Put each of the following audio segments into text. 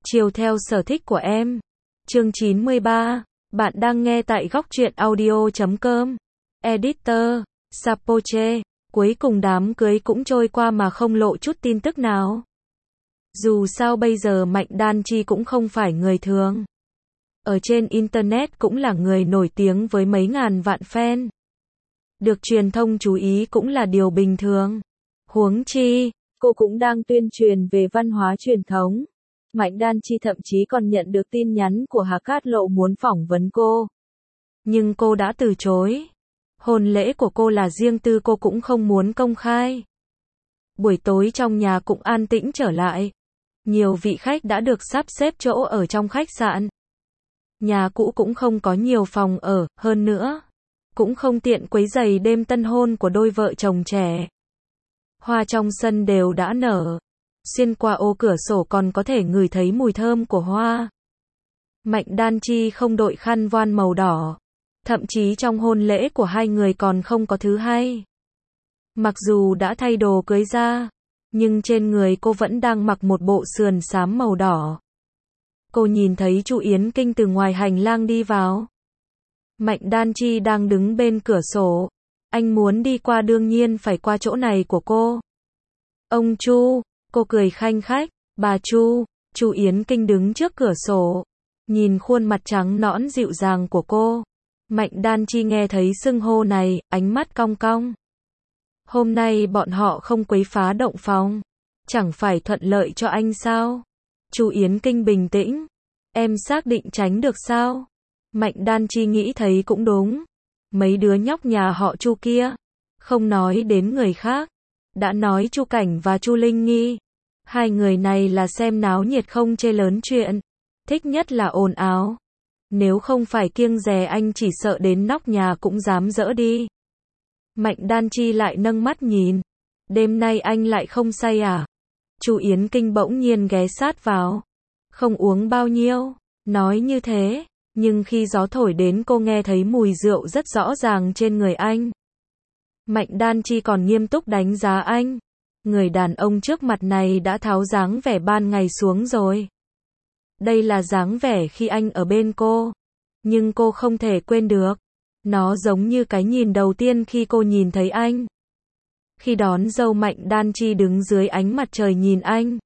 Chiều theo sở thích của em. Chương 93. Bạn đang nghe tại góc truyện audio.com. Editor, Sapoche. Cuối cùng đám cưới cũng trôi qua mà không lộ chút tin tức nào. Dù sao bây giờ Mạnh Đan Chi cũng không phải người thường. Ở trên Internet cũng là người nổi tiếng với mấy ngàn vạn fan. Được truyền thông chú ý cũng là điều bình thường. Huống chi, cô cũng đang tuyên truyền về văn hóa truyền thống. Mạnh Đan Chi thậm chí còn nhận được tin nhắn của Hà Cát Lộ muốn phỏng vấn cô. Nhưng cô đã từ chối. Hôn lễ của cô là riêng tư, cô cũng không muốn công khai. Buổi tối trong nhà cũng an tĩnh trở lại. Nhiều vị khách đã được sắp xếp chỗ ở trong khách sạn. Nhà cũ cũng không có nhiều phòng ở, hơn nữa cũng không tiện quấy rầy đêm tân hôn của đôi vợ chồng trẻ. Hoa trong sân đều đã nở. Xuyên qua ô cửa sổ còn có thể ngửi thấy mùi thơm của hoa. Mạnh Đan Chi không đội khăn voan màu đỏ. Thậm chí trong hôn lễ của hai người còn không có thứ hay. Mặc dù đã thay đồ cưới ra, nhưng trên người cô vẫn đang mặc một bộ sườn xám màu đỏ. Cô nhìn thấy Chu Yến Kinh từ ngoài hành lang đi vào. Mạnh Đan Chi đang đứng bên cửa sổ. Anh muốn đi qua đương nhiên phải qua chỗ này của cô. Ông Chu, cô cười khanh khách. Bà Chu. Chu Yến Kinh đứng trước cửa sổ, nhìn khuôn mặt trắng nõn dịu dàng của cô. Mạnh Đan Chi nghe thấy xưng hô này, ánh mắt cong cong. Hôm nay bọn họ không quấy phá động phòng, chẳng phải thuận lợi cho anh sao? Chu Yến Kinh bình tĩnh. Em xác định tránh được sao? Mạnh Đan Chi nghĩ thấy cũng đúng. Mấy đứa nhóc nhà họ Chu kia, không nói đến người khác, đã nói Chu Cảnh và Chu Linh Nghi. Hai người này là xem náo nhiệt không chê lớn chuyện, thích nhất là ồn ào. Nếu không phải kiêng dè anh chỉ sợ đến nóc nhà cũng dám dỡ đi. Mạnh Đan Chi lại nâng mắt nhìn. Đêm nay anh lại không say à? Chu Yến Kinh bỗng nhiên ghé sát vào. Không uống bao nhiêu. Nói như thế, nhưng khi gió thổi đến cô nghe thấy mùi rượu rất rõ ràng trên người anh. Mạnh Đan Chi còn nghiêm túc đánh giá anh. Người đàn ông trước mặt này đã tháo dáng vẻ ban ngày xuống rồi. Đây là dáng vẻ khi anh ở bên cô. Nhưng cô không thể quên được. Nó giống như cái nhìn đầu tiên khi cô nhìn thấy anh. Khi đón dâu, Mạnh Đan Chi đứng dưới ánh mặt trời nhìn anh.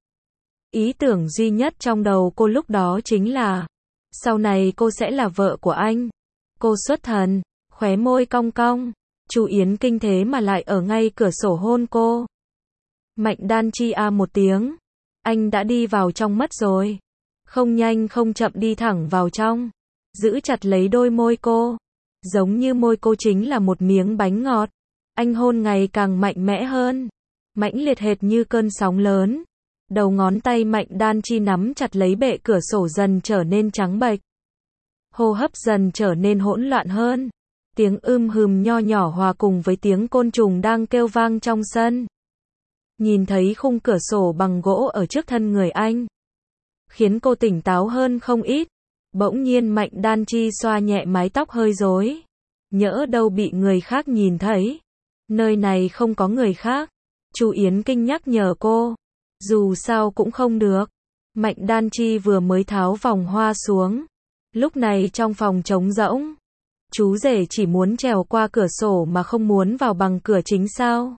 Ý tưởng duy nhất trong đầu cô lúc đó chính là sau này cô sẽ là vợ của anh. Cô xuất thần, khóe môi cong cong. Chu Yến Kinh thế mà lại ở ngay cửa sổ hôn cô. Mạnh Đan Chi a một tiếng. Anh đã đi vào trong mất rồi. Không nhanh không chậm đi thẳng vào trong, giữ chặt lấy đôi môi cô. Giống như môi cô chính là một miếng bánh ngọt. Anh hôn ngày càng mạnh mẽ hơn, mãnh liệt hệt như cơn sóng lớn. Đầu ngón tay Mạnh Đan Chi nắm chặt lấy bệ cửa sổ dần trở nên trắng bệch. Hô hấp dần trở nên hỗn loạn hơn. Tiếng hừm nho nhỏ hòa cùng với tiếng côn trùng đang kêu vang trong sân. Nhìn thấy khung cửa sổ bằng gỗ ở trước thân người anh, khiến cô tỉnh táo hơn không ít. Bỗng nhiên Mạnh Đan Chi xoa nhẹ mái tóc hơi rối. Nhỡ đâu bị người khác nhìn thấy. Nơi này không có người khác. Chu Yến Kinh nhắc nhở cô. Dù sao cũng không được. Mạnh Đan Chi vừa mới tháo vòng hoa xuống. Lúc này trong phòng trống rỗng. Chú rể chỉ muốn trèo qua cửa sổ mà không muốn vào bằng cửa chính sao?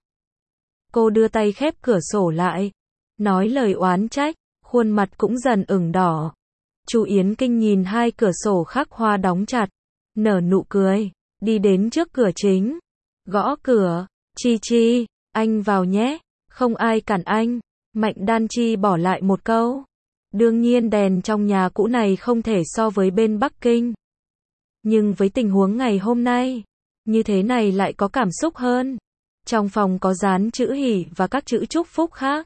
Cô đưa tay khép cửa sổ lại, nói lời oán trách, khuôn mặt cũng dần ửng đỏ. Chu Yến Kinh nhìn hai cửa sổ khắc hoa đóng chặt, nở nụ cười, đi đến trước cửa chính, gõ cửa. Chi Chi, anh vào nhé, không ai cản anh. Mạnh Đan Chi bỏ lại một câu. Đương nhiên đèn trong nhà cũ này không thể so với bên Bắc Kinh. Nhưng với tình huống ngày hôm nay, như thế này lại có cảm xúc hơn. Trong phòng có dán chữ hỷ và các chữ chúc phúc khác.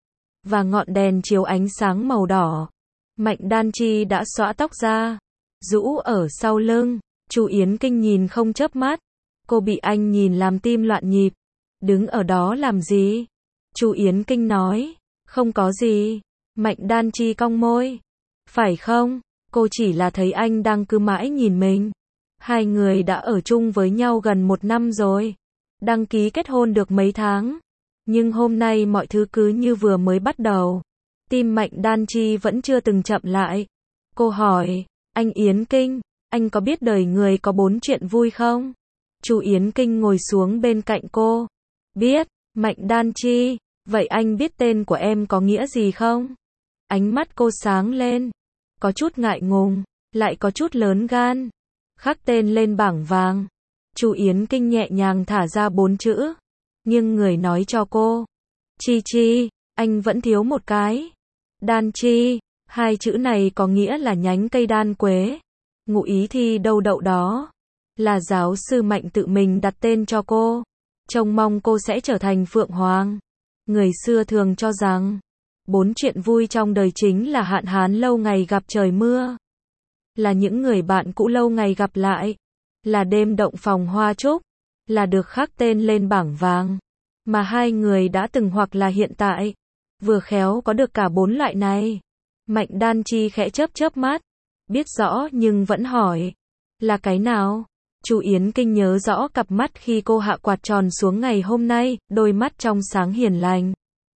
Và ngọn đèn chiếu ánh sáng màu đỏ. Mạnh Đan Chi đã xõa tóc ra, rũ ở sau lưng. Chu Yến Kinh nhìn không chớp mắt. Cô bị anh nhìn làm tim loạn nhịp. Đứng ở đó làm gì? Chu Yến Kinh nói. Không có gì. Mạnh Đan Chi cong môi. Phải không? Cô chỉ là thấy anh đang cứ mãi nhìn mình. Hai người đã ở chung với nhau gần 1 năm rồi. Đăng ký kết hôn được mấy tháng. Nhưng hôm nay mọi thứ cứ như vừa mới bắt đầu. Tim Mạnh Đan Chi vẫn chưa từng chậm lại. Cô hỏi, anh Yến Kinh, anh có biết đời người có 4 chuyện vui không? Chu Yến Kinh ngồi xuống bên cạnh cô. Biết. Mạnh Đan Chi, vậy anh biết tên của em có nghĩa gì không? Ánh mắt cô sáng lên. Có chút ngại ngùng, lại có chút lớn gan. Khắc tên lên bảng vàng. Chu Yến Kinh nhẹ nhàng thả ra 4 chữ. Nhưng người nói cho cô. Chi Chi, anh vẫn thiếu một cái. Đan Chi, 2 chữ này có nghĩa là nhánh cây đan quế. Ngụ ý thi đâu đậu đó. Là giáo sư Mạnh tự mình đặt tên cho cô. Trông mong cô sẽ trở thành Phượng Hoàng. Người xưa thường cho rằng 4 chuyện vui trong đời chính là hạn hán lâu ngày gặp trời mưa. Là những người bạn cũ lâu ngày gặp lại. Là đêm động phòng hoa trúc. Là được khắc tên lên bảng vàng. Mà 2 người đã từng hoặc là hiện tại. Vừa khéo có được cả 4 loại này. Mạnh Đan Chi khẽ chớp chớp mắt. Biết rõ nhưng vẫn hỏi. Là cái nào? Chu Yến Kinh nhớ rõ cặp mắt khi cô hạ quạt tròn xuống ngày hôm nay, đôi mắt trong sáng hiền lành.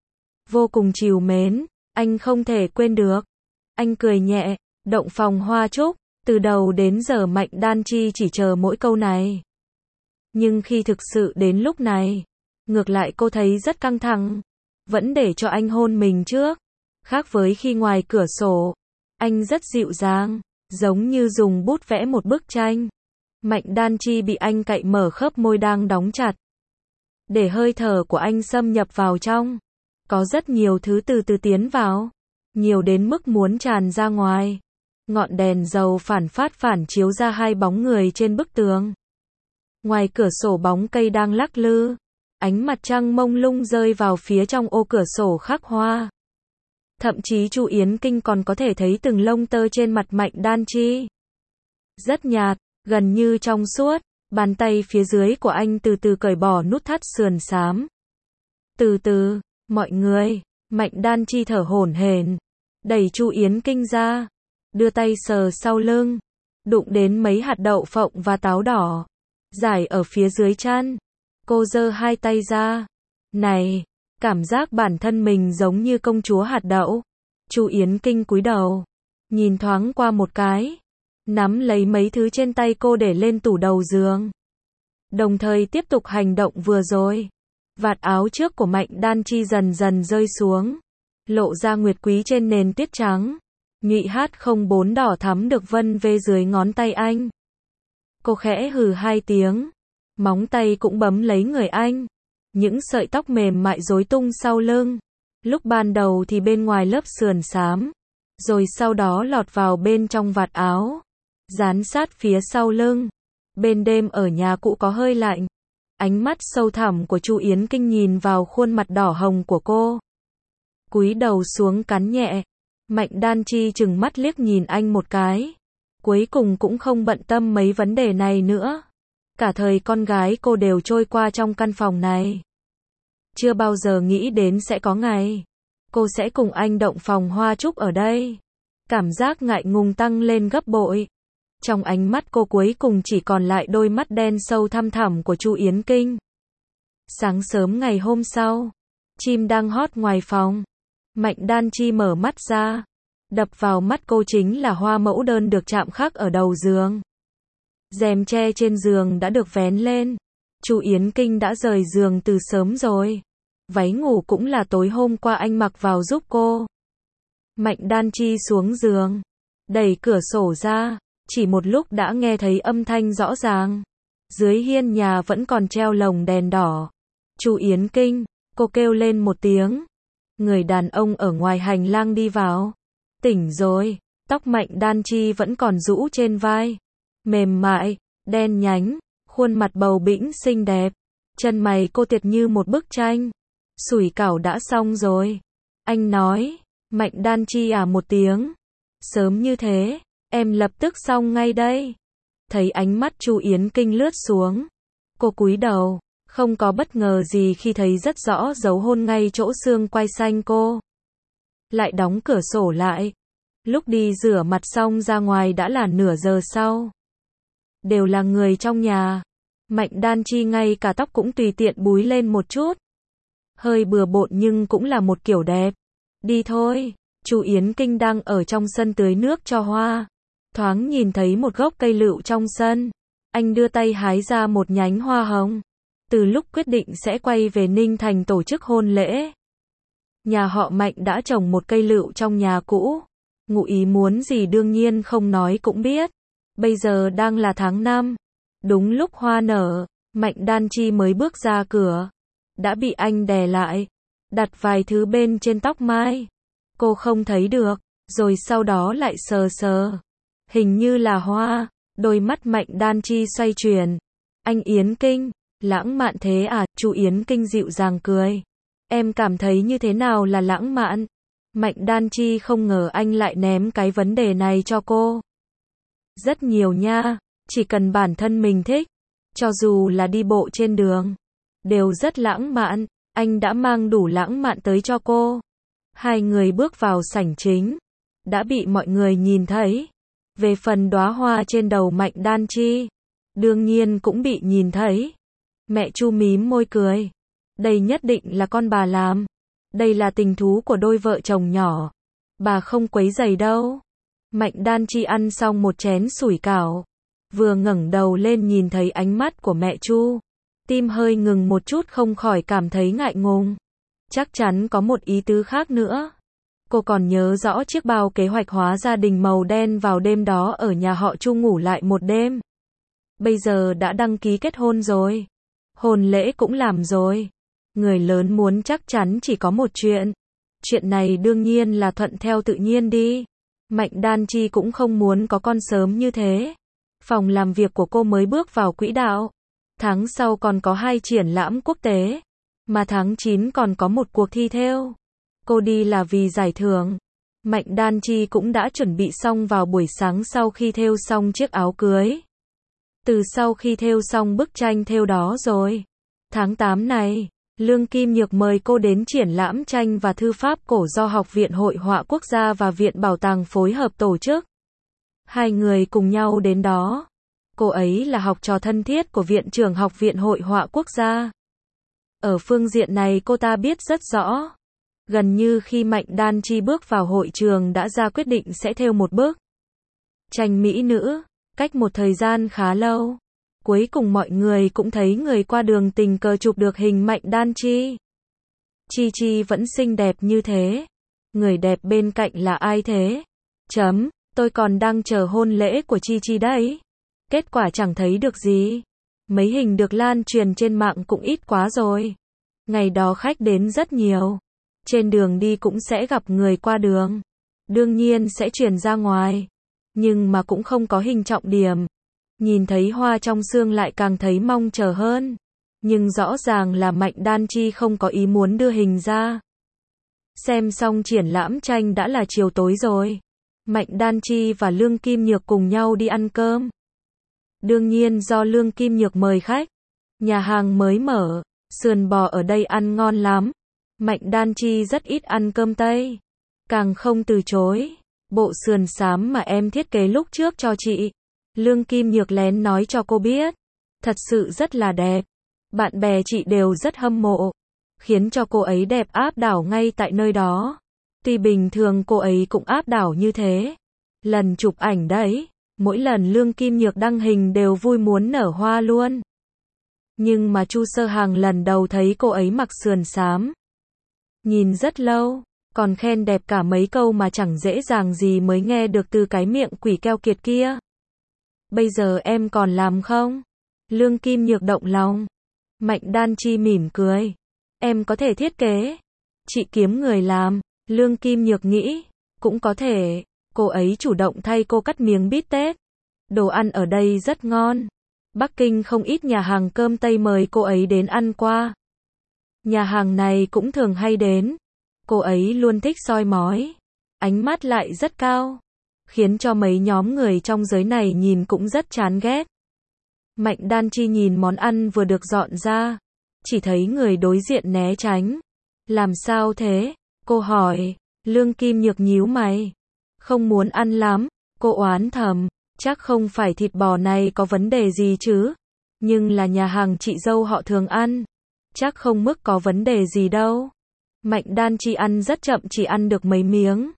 Vô cùng trìu mến, anh không thể quên được. Anh cười nhẹ, động phòng hoa trúc, từ đầu đến giờ Mạnh Đan Chi chỉ chờ mỗi câu này. Nhưng khi thực sự đến lúc này, ngược lại cô thấy rất căng thẳng. Vẫn để cho anh hôn mình trước. Khác với khi ngoài cửa sổ, anh rất dịu dàng, giống như dùng bút vẽ một bức tranh. Mạnh Đan Chi bị anh cạy mở khớp môi đang đóng chặt. Để hơi thở của anh xâm nhập vào trong. Có rất nhiều thứ từ từ tiến vào. Nhiều đến mức muốn tràn ra ngoài. Ngọn đèn dầu phản phát phản chiếu ra 2 bóng người trên bức tường. Ngoài cửa sổ bóng cây đang lắc lư. Ánh mặt trăng mông lung rơi vào phía trong ô cửa sổ khắc hoa. Thậm chí Chu Yến Kinh còn có thể thấy từng lông tơ trên mặt Mạnh Đan Chi. Rất nhạt, gần như trong suốt, bàn tay phía dưới của anh từ từ cởi bỏ nút thắt sườn xám. Từ từ, mọi người, Mạnh Đan Chi thở hổn hển, đẩy Chu Yến Kinh ra, đưa tay sờ sau lưng, đụng đến mấy hạt đậu phộng và táo đỏ, rải ở phía dưới chân. Cô giơ 2 tay ra. Này, cảm giác bản thân mình giống như công chúa hạt đậu. Chu Yến Kinh cúi đầu, nhìn thoáng qua một cái, nắm lấy mấy thứ trên tay cô để lên tủ đầu giường. Đồng thời tiếp tục hành động vừa rồi. Vạt áo trước của Mạnh Đan Chi dần dần rơi xuống, lộ ra nguyệt quý trên nền tuyết trắng. Nhụy H04 đỏ thắm được vân vê dưới ngón tay anh. Cô khẽ hừ 2 tiếng, móng tay cũng bấm lấy người anh. Những sợi tóc mềm mại rối tung sau lưng. Lúc ban đầu thì bên ngoài lớp sườn xám, rồi sau đó lọt vào bên trong vạt áo, dán sát phía sau lưng. Bên đêm ở nhà cũ có hơi lạnh. Ánh mắt sâu thẳm của Chu Yến Kinh nhìn vào khuôn mặt đỏ hồng của cô. Cúi đầu xuống cắn nhẹ. Mạnh Đan Chi chừng mắt liếc nhìn anh một cái. Cuối cùng cũng không bận tâm mấy vấn đề này nữa. Cả thời con gái cô đều trôi qua trong căn phòng này. Chưa bao giờ nghĩ đến sẽ có ngày cô sẽ cùng anh động phòng hoa trúc ở đây. Cảm giác ngại ngùng tăng lên gấp bội. Trong ánh mắt cô cuối cùng chỉ còn lại đôi mắt đen sâu thăm thẳm của Chu Yến Kinh. Sáng sớm ngày hôm sau, chim đang hót ngoài phòng. Mạnh Đan Chi mở mắt ra. Đập vào mắt cô chính là hoa mẫu đơn được chạm khắc ở đầu giường. Rèm tre trên giường đã được vén lên. Chu Yến Kinh đã rời giường từ sớm rồi. Váy ngủ cũng là tối hôm qua anh mặc vào giúp cô. Mạnh Đan Chi xuống giường, đẩy cửa sổ ra, chỉ một lúc đã nghe thấy âm thanh rõ ràng. Dưới hiên nhà vẫn còn treo lồng đèn đỏ. Chu Yến Kinh, cô kêu lên một tiếng. Người đàn ông ở ngoài hành lang đi vào. Tỉnh rồi, tóc Mạnh Đan Chi vẫn còn rũ trên vai. Mềm mại, đen nhánh, khuôn mặt bầu bĩnh xinh đẹp. Chân mày cô tiệt như một bức tranh. Sủi cảo đã xong rồi. Anh nói. Mạnh Đan Chi à một tiếng. Sớm như thế, em lập tức xong ngay đây. Thấy ánh mắt Chu Yến Kinh lướt xuống. Cô cúi đầu, không có bất ngờ gì khi thấy rất rõ dấu hôn ngay chỗ xương quai xanh cô. Lại đóng cửa sổ lại. Lúc đi rửa mặt xong ra ngoài đã là nửa giờ sau. Đều là người trong nhà. Mạnh Đan Chi ngay cả tóc cũng tùy tiện búi lên một chút. Hơi bừa bộn nhưng cũng là một kiểu đẹp. Đi thôi. Chu Yến Kinh đang ở trong sân tưới nước cho hoa. Thoáng nhìn thấy một gốc cây lựu trong sân. Anh đưa tay hái ra một nhánh hoa hồng. Từ lúc quyết định sẽ quay về Ninh Thành tổ chức hôn lễ. Nhà họ Mạnh đã trồng một cây lựu trong nhà cũ. Ngụ ý muốn gì đương nhiên không nói cũng biết. Bây giờ đang là tháng 5. Đúng lúc hoa nở, Mạnh Đan Chi mới bước ra cửa. Đã bị anh đè lại. Đặt vài thứ bên trên tóc mai. Cô không thấy được. Rồi sau đó lại sờ sờ. Hình như là hoa. Đôi mắt Mạnh Đan Chi xoay chuyển. Anh Yến Kinh, lãng mạn thế à? Chu Yến Kinh dịu dàng cười. Em cảm thấy như thế nào là lãng mạn? Mạnh Đan Chi không ngờ anh lại ném cái vấn đề này cho cô. Rất nhiều nha, chỉ cần bản thân mình thích, cho dù là đi bộ trên đường, đều rất lãng mạn, anh đã mang đủ lãng mạn tới cho cô. Hai người bước vào sảnh chính, đã bị mọi người nhìn thấy. Về phần đóa hoa trên đầu Mạnh Đan Chi, đương nhiên cũng bị nhìn thấy. Mẹ Chu mím môi cười. Đây nhất định là con bà làm. Đây là tình thú của đôi vợ chồng nhỏ. Bà không quấy rầy đâu. Mạnh Đan Chi ăn xong một chén sủi cảo. Vừa ngẩng đầu lên nhìn thấy ánh mắt của mẹ Chu. Tim hơi ngừng một chút không khỏi cảm thấy ngại ngùng. Chắc chắn có một ý tứ khác nữa. Cô còn nhớ rõ chiếc bao kế hoạch hóa gia đình màu đen vào đêm đó ở nhà họ Chu ngủ lại một đêm. Bây giờ đã đăng ký kết hôn rồi. Hôn lễ cũng làm rồi. Người lớn muốn chắc chắn chỉ có một chuyện. Chuyện này đương nhiên là thuận theo tự nhiên đi. Mạnh Đan Chi cũng không muốn có con sớm như thế. Phòng làm việc của cô mới bước vào quỹ đạo. Tháng sau còn có 2 triển lãm quốc tế. Mà tháng 9 còn có một cuộc thi thêu. Cô đi là vì giải thưởng. Mạnh Đan Chi cũng đã chuẩn bị xong vào buổi sáng sau khi thêu xong chiếc áo cưới. Từ sau khi thêu xong bức tranh thêu đó rồi. Tháng 8 này, Lương Kim Nhược mời cô đến triển lãm tranh và thư pháp cổ do Học viện Hội họa Quốc gia và Viện Bảo tàng phối hợp tổ chức. Hai người cùng nhau đến đó. Cô ấy là học trò thân thiết của Viện trưởng Học viện Hội họa Quốc gia. Ở phương diện này cô ta biết rất rõ. Gần như khi Mạnh Đan Chi bước vào hội trường đã ra quyết định sẽ thêu một bức tranh mỹ nữ. Cách một thời gian khá lâu, cuối cùng mọi người cũng thấy người qua đường tình cờ chụp được hình Mạnh Đan Chi. Chi Chi vẫn xinh đẹp như thế. Người đẹp bên cạnh là ai thế? Tôi còn đang chờ hôn lễ của Chi Chi đấy. Kết quả chẳng thấy được gì. Mấy hình được lan truyền trên mạng cũng ít quá rồi. Ngày đó khách đến rất nhiều. Trên đường đi cũng sẽ gặp người qua đường. Đương nhiên sẽ truyền ra ngoài. Nhưng mà cũng không có hình trọng điểm. Nhìn thấy hoa trong xương lại càng thấy mong chờ hơn. Nhưng rõ ràng là Mạnh Đan Chi không có ý muốn đưa hình ra. Xem xong triển lãm tranh đã là chiều tối rồi. Mạnh Đan Chi và Lương Kim Nhược cùng nhau đi ăn cơm. Đương nhiên do Lương Kim Nhược mời khách. Nhà hàng mới mở, sườn bò ở đây ăn ngon lắm. Mạnh Đan Chi rất ít ăn cơm Tây. Càng không từ chối. Bộ sườn xám mà em thiết kế lúc trước cho chị. Lương Kim Nhược lén nói cho cô biết. Thật sự rất là đẹp. Bạn bè chị đều rất hâm mộ. Khiến cho cô ấy đẹp áp đảo ngay tại nơi đó. Tuy bình thường cô ấy cũng áp đảo như thế. Lần chụp ảnh đấy, mỗi lần Lương Kim Nhược đăng hình đều vui muốn nở hoa luôn. Nhưng mà Chu Sơ Hàng lần đầu thấy cô ấy mặc sườn xám. Nhìn rất lâu. Còn khen đẹp cả mấy câu mà chẳng dễ dàng gì mới nghe được từ cái miệng quỷ keo kiệt kia. Bây giờ em còn làm không? Lương Kim Nhược động lòng. Mạnh Đan Chi mỉm cười. Em có thể thiết kế. Chị kiếm người làm. Lương Kim Nhược nghĩ. Cũng có thể. Cô ấy chủ động thay cô cắt miếng bít tết. Đồ ăn ở đây rất ngon. Bắc Kinh không ít nhà hàng cơm Tây mời cô ấy đến ăn qua. Nhà hàng này cũng thường hay đến. Cô ấy luôn thích soi mói. Ánh mắt lại rất cao. Khiến cho mấy nhóm người trong giới này nhìn cũng rất chán ghét. Mạnh Đan Chi nhìn món ăn vừa được dọn ra. Chỉ thấy người đối diện né tránh. Làm sao thế? Cô hỏi. Lương Kim Nhược nhíu mày. Không muốn ăn lắm. Cô oán thầm. Chắc không phải thịt bò này có vấn đề gì chứ. Nhưng là nhà hàng chị dâu họ thường ăn. Chắc không mức có vấn đề gì đâu. Mạnh Đan Chi ăn rất chậm chỉ ăn được mấy miếng.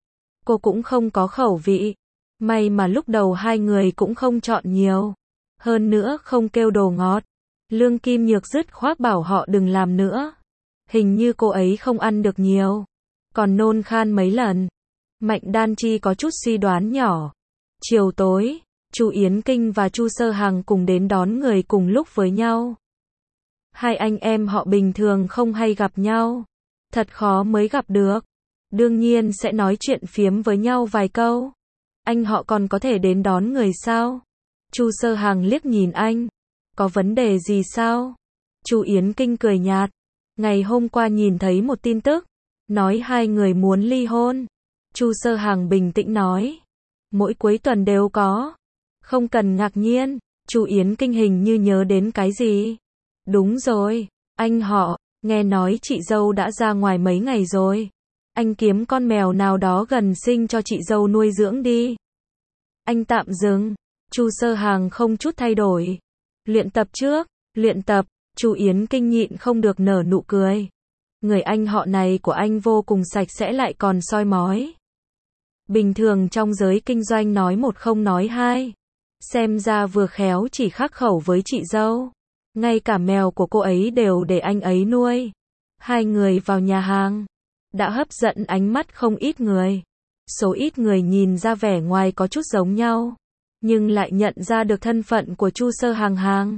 cô cũng không có khẩu vị. May mà lúc đầu hai người cũng không chọn nhiều. Hơn nữa không kêu đồ ngọt. Lương Kim Nhược dứt khoát bảo họ đừng làm nữa. Hình như cô ấy không ăn được nhiều. Còn nôn khan mấy lần. Mạnh Đan Chi có chút suy đoán nhỏ. Chiều tối, Chu Yến Kinh và Chu Sơ Hằng cùng đến đón người cùng lúc với nhau. Hai anh em họ bình thường không hay gặp nhau. Thật khó mới gặp được. Đương nhiên sẽ nói chuyện phiếm với nhau vài câu. Anh họ còn có thể đến đón người sao? Chu Sơ Hằng liếc nhìn anh. Có vấn đề gì sao? Chu Yến Kinh cười nhạt. Ngày hôm qua nhìn thấy một tin tức. Nói hai người muốn ly hôn. Chu Sơ Hằng bình tĩnh nói. Mỗi cuối tuần đều có. Không cần ngạc nhiên. Chu Yến Kinh hình như nhớ đến cái gì. Đúng rồi. Anh họ, nghe nói chị dâu đã ra ngoài mấy ngày rồi. Anh kiếm con mèo nào đó gần sinh cho chị dâu nuôi dưỡng đi. Anh tạm dừng. Chu Sơ Hằng không chút thay đổi. Luyện tập trước. Luyện tập. Chu Yến Kinh nhịn không được nở nụ cười. Người anh họ này của anh vô cùng sạch sẽ lại còn soi mói. Bình thường trong giới kinh doanh nói một không nói hai. Xem ra vừa khéo chỉ khắc khẩu với chị dâu. Ngay cả mèo của cô ấy đều để anh ấy nuôi. Hai người vào nhà hàng. Đã hấp dẫn ánh mắt không ít người. Số ít người nhìn ra vẻ ngoài có chút giống nhau. Nhưng lại nhận ra được thân phận của Chu Sơ Hằng.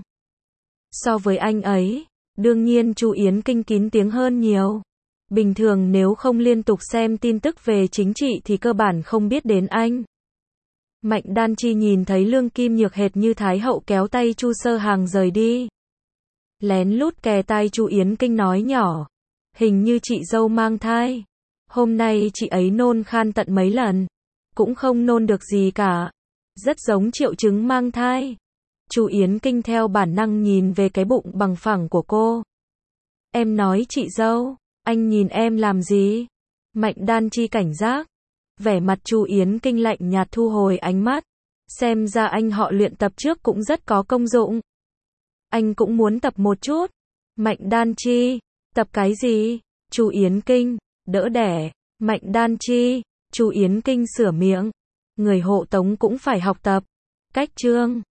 So với anh ấy, đương nhiên Chu Yến Kinh kín tiếng hơn nhiều. Bình thường nếu không liên tục xem tin tức về chính trị thì cơ bản không biết đến anh. Mạnh Đan Chi nhìn thấy Lương Kim Nhược hệt như Thái hậu kéo tay Chu Sơ Hằng rời đi. Lén lút kè tai Chu Yến Kinh nói nhỏ. Hình như chị dâu mang thai. Hôm nay chị ấy nôn khan tận mấy lần. Cũng không nôn được gì cả. Rất giống triệu chứng mang thai. Chu Yến Kinh theo bản năng nhìn về cái bụng bằng phẳng của cô. Em nói chị dâu, anh nhìn em làm gì? Mạnh Đan Chi cảnh giác. Vẻ mặt Chu Yến Kinh lạnh nhạt thu hồi ánh mắt. Xem ra anh họ luyện tập trước cũng rất có công dụng. Anh cũng muốn tập một chút. Mạnh Đan Chi, tập cái gì? Chu Yến Kinh, đỡ đẻ. Mạnh Đan Chi, Chu Yến Kinh sửa miệng. Người hộ tống cũng phải học tập. Cách chương